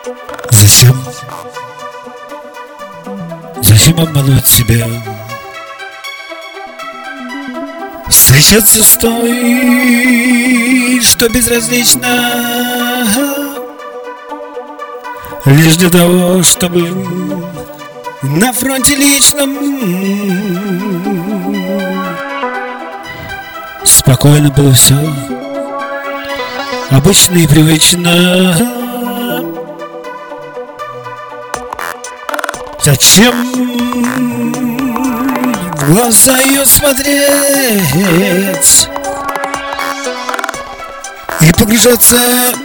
Зачем? Зачем обмануть себя? Встречаться с той, что безразлично, лишь для того, чтобы на фронте личном спокойно было все, обычно и привычно. Зачем в глаза ее смотреть и погружаться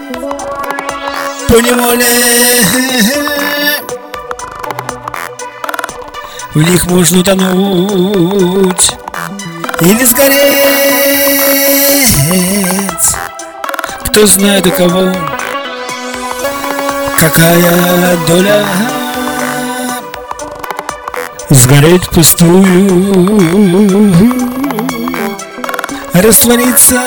поневоле? В них можно утонуть или сгореть. Кто знает, у кого какая доля. Сгореть впустую, раствориться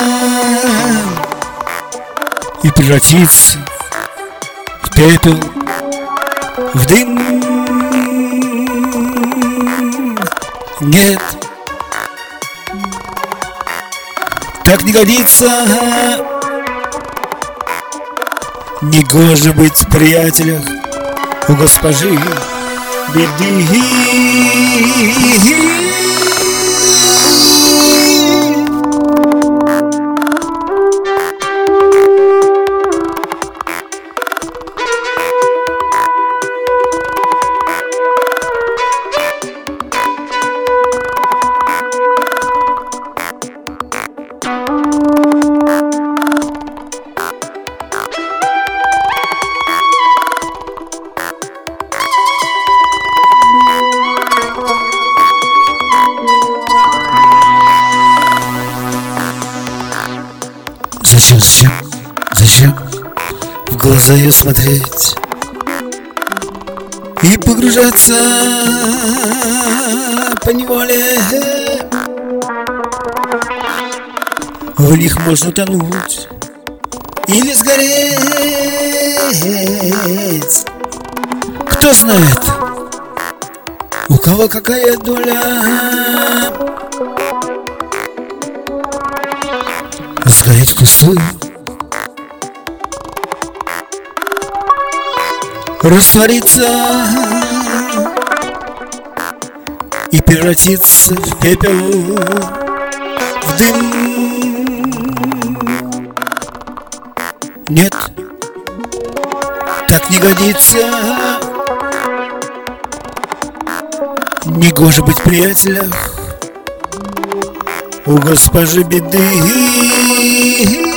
и превратиться в пепел, в дым. Нет, так не годится. Негоже быть в приятелях у госпожи беды. Зачем в глаза ее смотреть и погружаться поневоле? В них можно тонуть или сгореть. Кто знает, у кого какая доля. Сгореть впустую, раствориться и превратиться в пепел, в дым. Нет, так не годится. Негоже быть в приятелях у госпожи беды.